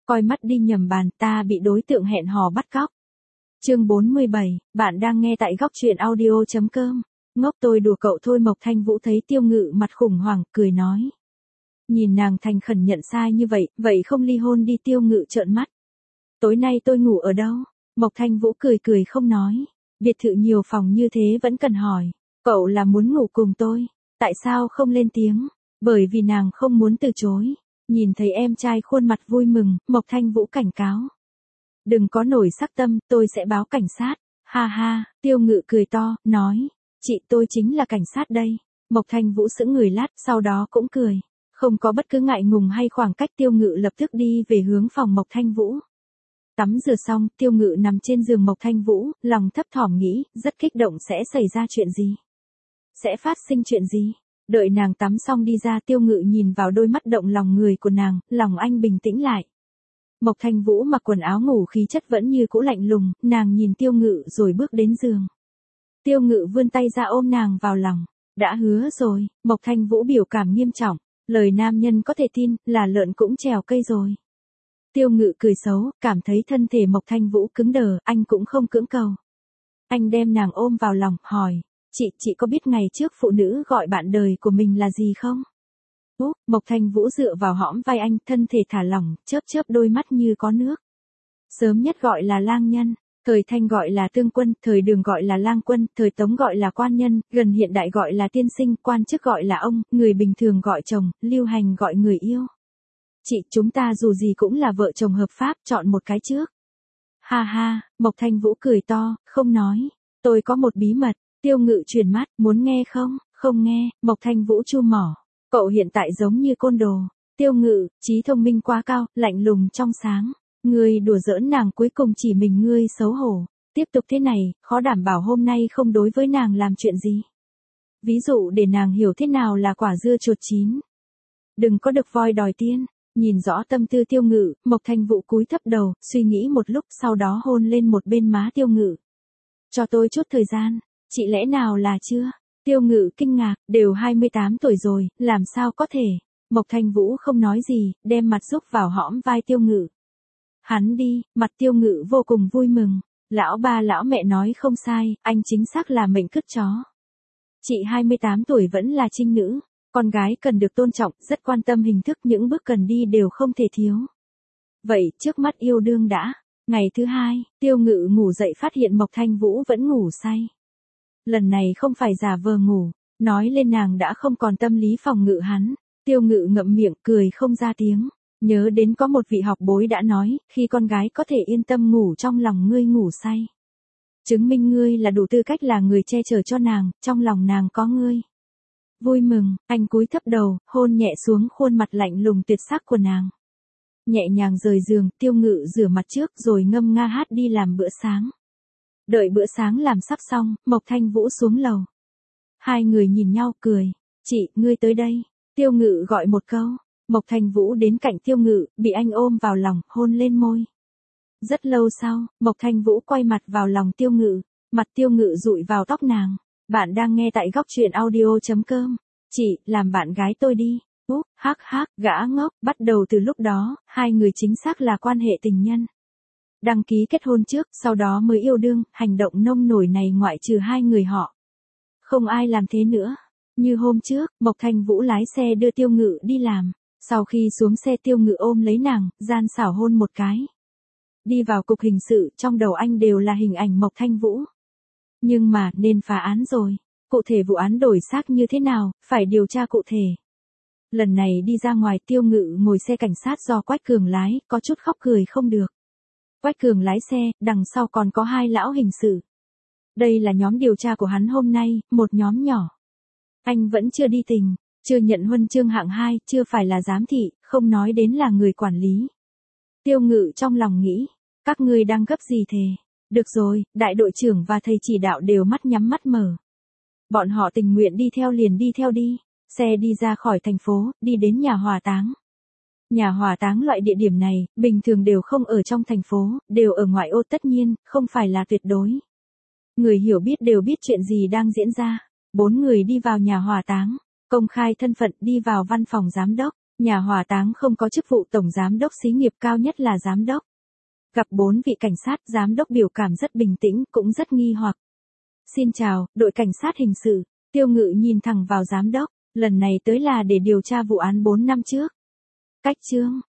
Coi mắt đi nhầm bàn, ta bị đối tượng hẹn hò bắt cóc. Chương 47, bạn đang nghe tại góc truyện audio.com. Ngốc tôi đùa cậu thôi. Mộc Thanh Vũ thấy Tiêu Ngự mặt khủng hoảng, cười nói. Nhìn nàng thành khẩn nhận sai như vậy, vậy không ly hôn đi. Tiêu Ngự trợn mắt. Tối nay tôi ngủ ở đâu? Mộc Thanh Vũ cười cười không nói. Biệt thự nhiều phòng như thế vẫn cần hỏi. Cậu là muốn ngủ cùng tôi, tại sao không lên tiếng? Bởi vì nàng không muốn từ chối. Nhìn thấy em trai khuôn mặt vui mừng, Mộc Thanh Vũ cảnh cáo. Đừng có nổi sắc tâm, tôi sẽ báo cảnh sát. Ha ha, Tiêu Ngự cười to, nói. Chị tôi chính là cảnh sát đây. Mộc Thanh Vũ sững người lát, sau đó cũng cười. Không có bất cứ ngại ngùng hay khoảng cách. Tiêu Ngự lập tức đi về hướng phòng Mộc Thanh Vũ. Tắm rửa xong, Tiêu Ngự nằm trên giường Mộc Thanh Vũ, lòng thấp thỏm nghĩ, rất kích động sẽ xảy ra chuyện gì? Sẽ phát sinh chuyện gì? Đợi nàng tắm xong đi ra, Tiêu Ngự nhìn vào đôi mắt động lòng người của nàng, lòng anh bình tĩnh lại. Mộc Thanh Vũ mặc quần áo ngủ, khí chất vẫn như cũ lạnh lùng, nàng nhìn Tiêu Ngự rồi bước đến giường. Tiêu Ngự vươn tay ra ôm nàng vào lòng. Đã hứa rồi. Mộc Thanh Vũ biểu cảm nghiêm trọng. Lời nam nhân có thể tin, là lợn cũng trèo cây rồi. Tiêu Ngự cười xấu, cảm thấy thân thể Mộc Thanh Vũ cứng đờ, anh cũng không cưỡng cầu. Anh đem nàng ôm vào lòng, hỏi. Chị có biết ngày trước phụ nữ gọi bạn đời của mình là gì không? Mộc Thanh Vũ dựa vào hõm vai anh, thân thể thả lỏng, chớp chớp đôi mắt như có nước. Sớm nhất gọi là lang nhân, thời Thanh gọi là tương quân, thời Đường gọi là lang quân, thời Tống gọi là quan nhân, gần hiện đại gọi là tiên sinh, quan chức gọi là ông, người bình thường gọi chồng, lưu hành gọi người yêu. Chị, chúng ta dù gì cũng là vợ chồng hợp pháp, chọn một cái trước. Ha ha, Mộc Thanh Vũ cười to, không nói. Tôi có một bí mật. Tiêu Ngự chuyển mắt, muốn nghe không? Không nghe. Mộc Thanh Vũ chu mỏ. Cậu hiện tại giống như côn đồ. Tiêu Ngự, trí thông minh quá cao, lạnh lùng trong sáng. Ngươi đùa giỡn nàng, cuối cùng chỉ mình ngươi xấu hổ. Tiếp tục thế này, khó đảm bảo hôm nay không đối với nàng làm chuyện gì. Ví dụ để nàng hiểu thế nào là quả dưa chuột chín. Đừng có được voi đòi tiên. Nhìn rõ tâm tư Tiêu Ngự, Mộc Thanh Vũ cúi thấp đầu, suy nghĩ một lúc, sau đó hôn lên một bên má Tiêu Ngự. Cho tôi chút thời gian. Chị lẽ nào là chưa? Tiêu Ngự kinh ngạc, đều 28 tuổi rồi, làm sao có thể? Mộc Thanh Vũ không nói gì, đem mặt rúc vào hõm vai Tiêu Ngự. Hắn đi, mặt Tiêu Ngự vô cùng vui mừng. Lão ba lão mẹ nói không sai, anh chính xác là mệnh cứt chó. Chị 28 tuổi vẫn là trinh nữ. Con gái cần được tôn trọng, rất quan tâm hình thức, những bước cần đi đều không thể thiếu. Vậy, trước mắt yêu đương đã. Ngày thứ hai, Tiêu Ngự ngủ dậy phát hiện Mộc Thanh Vũ vẫn ngủ say. Lần này không phải giả vờ ngủ, nói lên nàng đã không còn tâm lý phòng ngự hắn. Tiêu Ngự ngậm miệng, cười không ra tiếng. Nhớ đến có một vị học bối đã nói, khi con gái có thể yên tâm ngủ trong lòng ngươi ngủ say. Chứng minh ngươi là đủ tư cách là người che chở cho nàng, trong lòng nàng có ngươi. Vui mừng, anh cúi thấp đầu, hôn nhẹ xuống khuôn mặt lạnh lùng tuyệt sắc của nàng. Nhẹ nhàng rời giường, Tiêu Ngự rửa mặt trước rồi ngâm nga hát đi làm bữa sáng. Đợi bữa sáng làm sắp xong, Mộc Thanh Vũ xuống lầu. Hai người nhìn nhau cười. Chị, ngươi tới đây. Tiêu Ngự gọi một câu. Mộc Thanh Vũ đến cạnh Tiêu Ngự, bị anh ôm vào lòng, hôn lên môi. Rất lâu sau, Mộc Thanh Vũ quay mặt vào lòng Tiêu Ngự. Mặt Tiêu Ngự dụi vào tóc nàng. Bạn đang nghe tại góc truyện audio.com. Chị, làm bạn gái tôi đi. Hắc hắc, gã ngốc. Bắt đầu từ lúc đó, hai người chính xác là quan hệ tình nhân. Đăng ký kết hôn trước, sau đó mới yêu đương, hành động nông nổi này ngoại trừ hai người họ. Không ai làm thế nữa. Như hôm trước, Mộc Thanh Vũ lái xe đưa Tiêu Ngự đi làm. Sau khi xuống xe Tiêu Ngự ôm lấy nàng, gian xảo hôn một cái. Đi vào cục hình sự, trong đầu anh đều là hình ảnh Mộc Thanh Vũ. Nhưng mà, nên phá án rồi. Cụ thể vụ án đổi xác như thế nào, phải điều tra cụ thể. Lần này đi ra ngoài Tiêu Ngự ngồi xe cảnh sát do Quách Cường lái, có chút khóc cười không được. Quách Cường lái xe, đằng sau còn có hai lão hình sự. Đây là nhóm điều tra của hắn hôm nay, một nhóm nhỏ. Anh vẫn chưa đi tình, chưa nhận huân chương hạng 2, chưa phải là giám thị, không nói đến là người quản lý. Tiêu Ngự trong lòng nghĩ, các ngươi đang gấp gì thế? Được rồi, đại đội trưởng và thầy chỉ đạo đều mắt nhắm mắt mở. Bọn họ tình nguyện đi theo liền đi theo đi. Xe đi ra khỏi thành phố, đi đến nhà hỏa táng. Nhà hỏa táng loại địa điểm này, bình thường đều không ở trong thành phố, đều ở ngoại ô, tất nhiên, không phải là tuyệt đối. Người hiểu biết đều biết chuyện gì đang diễn ra. 4 người đi vào nhà hỏa táng, công khai thân phận, đi vào văn phòng giám đốc. Nhà hỏa táng không có chức vụ tổng giám đốc xí nghiệp, cao nhất là giám đốc. Gặp 4 vị cảnh sát, giám đốc biểu cảm rất bình tĩnh, cũng rất nghi hoặc. Xin chào, đội cảnh sát hình sự. Tiêu Ngự nhìn thẳng vào giám đốc, lần này tới là để điều tra vụ án 4 năm trước. Cách chương.